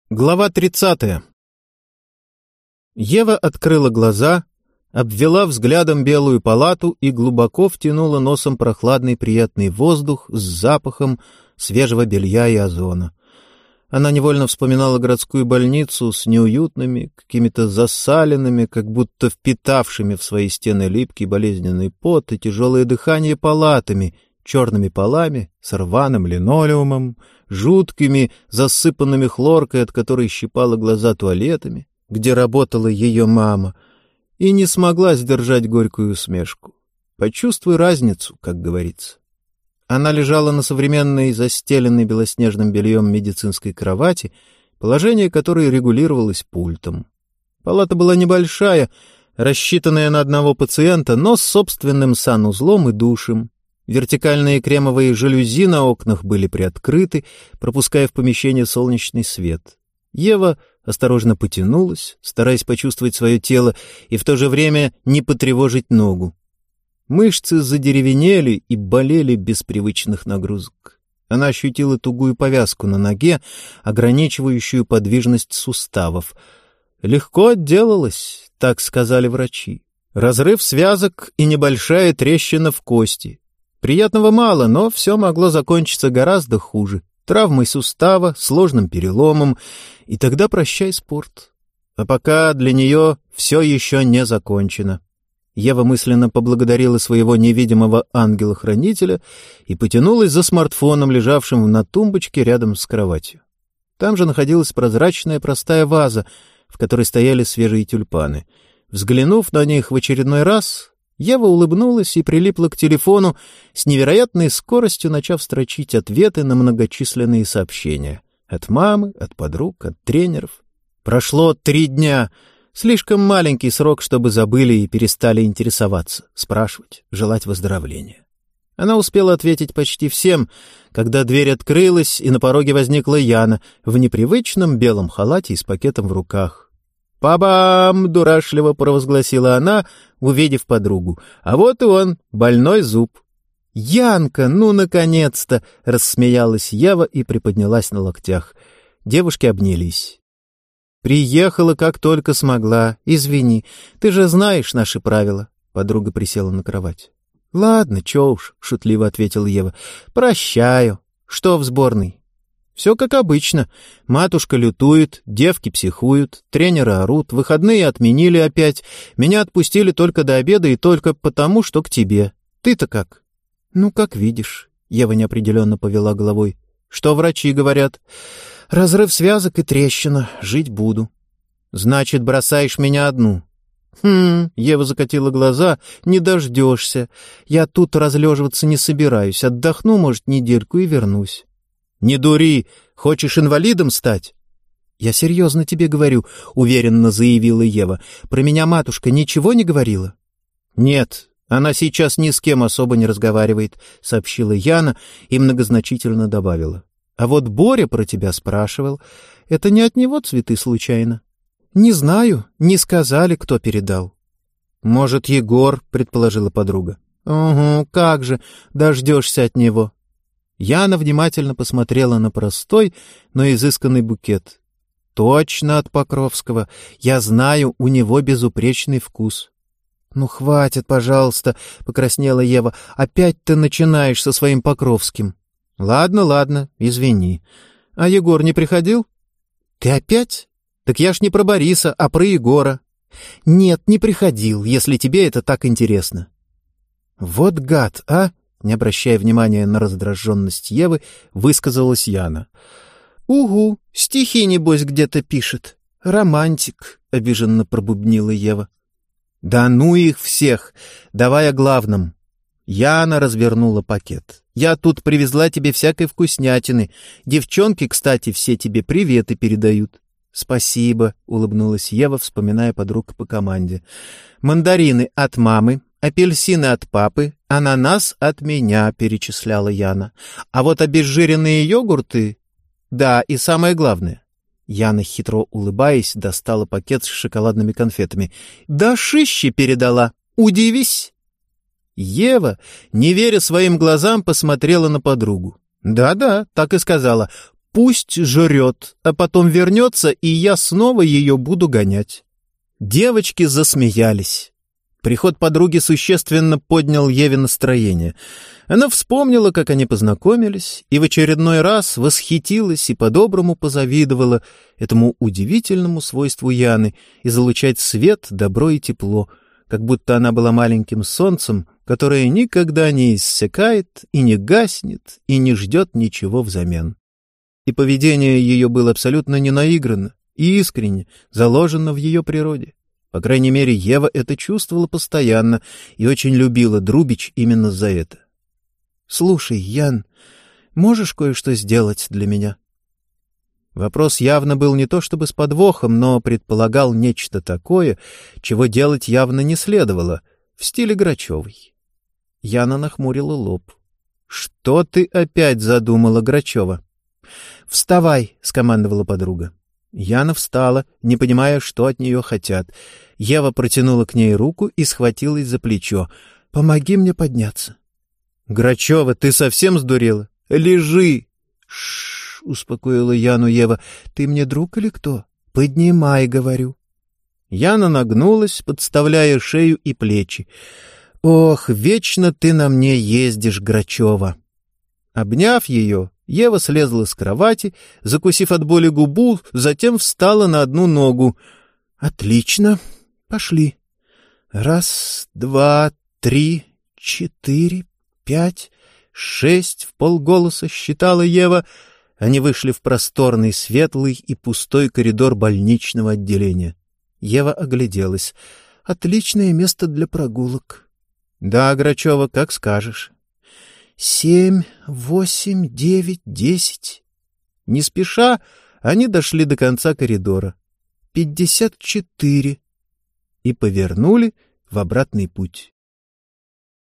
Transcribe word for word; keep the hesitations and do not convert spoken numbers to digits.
Глава тридцатая. Ева открыла глаза, обвела взглядом белую палату и глубоко втянула носом прохладный приятный воздух с запахом свежего белья и озона. Она невольно вспоминала городскую больницу с неуютными, какими-то засаленными, как будто впитавшими в свои стены липкий болезненный пот и тяжелое дыхание палатами, черными полами, с рваным линолеумом, жуткими, засыпанными хлоркой, от которой щипала глаза, туалетами, где работала ее мама, и не смогла сдержать горькую усмешку. Почувствуй разницу, как говорится. Она лежала на современной, застеленной белоснежным бельем медицинской кровати, положение которой регулировалось пультом. Палата была небольшая, рассчитанная на одного пациента, но с собственным санузлом и душем. Вертикальные кремовые жалюзи на окнах были приоткрыты, пропуская в помещение солнечный свет. Ева осторожно потянулась, стараясь почувствовать свое тело и в то же время не потревожить ногу. Мышцы задеревенели и болели без привычных нагрузок. Она ощутила тугую повязку на ноге, ограничивающую подвижность суставов. Легко отделалась, так сказали врачи. Разрыв связок и небольшая трещина в кости. Приятного мало, но все могло закончиться гораздо хуже. Травмой сустава, сложным переломом, и тогда прощай спорт. А пока для нее все еще не закончено. Ева мысленно поблагодарила своего невидимого ангела-хранителя и потянулась за смартфоном, лежавшим на тумбочке рядом с кроватью. Там же находилась прозрачная простая ваза, в которой стояли свежие тюльпаны. Взглянув на них в очередной раз, Ева улыбнулась и прилипла к телефону, с невероятной скоростью начав строчить ответы на многочисленные сообщения. От мамы, от подруг, от тренеров. Прошло три дня. Слишком маленький срок, чтобы забыли и перестали интересоваться, спрашивать, желать выздоровления. Она успела ответить почти всем, когда дверь открылась, и на пороге возникла Яна в непривычном белом халате и с пакетом в руках. «Па-бам!» — дурашливо провозгласила она, увидев подругу. «А вот и он, больной зуб». «Янка, ну, наконец-то!» — рассмеялась Ева и приподнялась на локтях. Девушки обнялись. «Приехала, как только смогла. Извини, ты же знаешь наши правила». Подруга присела на кровать. «Ладно, чё уж», — шутливо ответила Ева. «Прощаю. Что в сборной?» «Все как обычно. Матушка лютует, девки психуют, тренеры орут, выходные отменили опять. Меня отпустили только до обеда и только потому, что к тебе. Ты-то как?» «Ну, как видишь», — Ева неопределенно повела головой. «Что врачи говорят?» «Разрыв связок и трещина. Жить буду». «Значит, бросаешь меня одну?» «Хм...» — Ева закатила глаза. «Не дождешься. Я тут разлеживаться не собираюсь. Отдохну, может, недельку и вернусь». «Не дури! Хочешь инвалидом стать?» «Я серьезно тебе говорю», — уверенно заявила Ева. «Про меня матушка ничего не говорила?» «Нет, она сейчас ни с кем особо не разговаривает», — сообщила Яна и многозначительно добавила. «А вот Боря про тебя спрашивал. Это не от него цветы случайно?» «Не знаю, не сказали, кто передал». «Может, Егор», — предположила подруга. «Угу, как же, дождешься от него». Яна внимательно посмотрела на простой, но изысканный букет. «Точно от Покровского. Я знаю, у него безупречный вкус». «Ну, хватит, пожалуйста», — покраснела Ева. «Опять ты начинаешь со своим Покровским». «Ладно, ладно, извини. А Егор не приходил?» «Ты опять? Так я ж не про Бориса, а про Егора». «Нет, не приходил, если тебе это так интересно». «Вот гад, а!» Не обращая внимания на раздраженность Евы, высказалась Яна. «Угу, стихи, небось, где-то пишет. Романтик», — обиженно пробубнила Ева. «Да ну их всех! Давай о главном». Яна развернула пакет. «Я тут привезла тебе всякой вкуснятины. Девчонки, кстати, все тебе приветы передают». «Спасибо», — улыбнулась Ева, вспоминая подруг по команде. «Мандарины от мамы, апельсины от папы, ананас от меня», — перечисляла Яна. «А вот обезжиренные йогурты...» «Да, и самое главное...» Яна, хитро улыбаясь, достала пакет с шоколадными конфетами. «Да шище передала! Удивись!» Ева, не веря своим глазам, посмотрела на подругу. «Да-да», — так и сказала. Пусть жрет, а потом вернется, и я снова ее буду гонять». Девочки засмеялись. Приход подруги существенно поднял Еве настроение. Она вспомнила, как они познакомились, и в очередной раз восхитилась и по-доброму позавидовала этому удивительному свойству Яны излучать свет, добро и тепло, как будто она была маленьким солнцем, которое никогда не иссякает и не гаснет и не ждет ничего взамен. И поведение ее было абсолютно не наигранно и искренне заложено в ее природе. По крайней мере, Ева это чувствовала постоянно и очень любила Друбич именно за это. «Слушай, Ян, можешь кое-что сделать для меня?» Вопрос явно был не то чтобы с подвохом, но предполагал нечто такое, чего делать явно не следовало, в стиле Грачевой. Яна нахмурила лоб. «Что ты опять задумала, Грачева?» «Вставай!» — скомандовала подруга. Яна встала, не понимая, что от нее хотят. Ева протянула к ней руку и схватилась за плечо. «Помоги мне подняться». «Грачева, ты совсем сдурела? Лежи!» «Ш-ш-ш!» — успокоила Яну Ева. «Ты мне друг или кто? Поднимай, говорю». Яна нагнулась, подставляя шею и плечи. «Ох, вечно ты на мне ездишь, Грачева!» Обняв ее, Ева слезла с кровати, закусив от боли губу, затем встала на одну ногу. «Отлично, пошли. Раз, два, три, четыре, пять, шесть», — вполголоса считала Ева. Они вышли в просторный, светлый и пустой коридор больничного отделения. Ева огляделась. «Отличное место для прогулок». «Да, Грачева, как скажешь». «Семь, восемь, девять, десять». Не спеша они дошли до конца коридора. «Пятьдесят четыре». И повернули в обратный путь.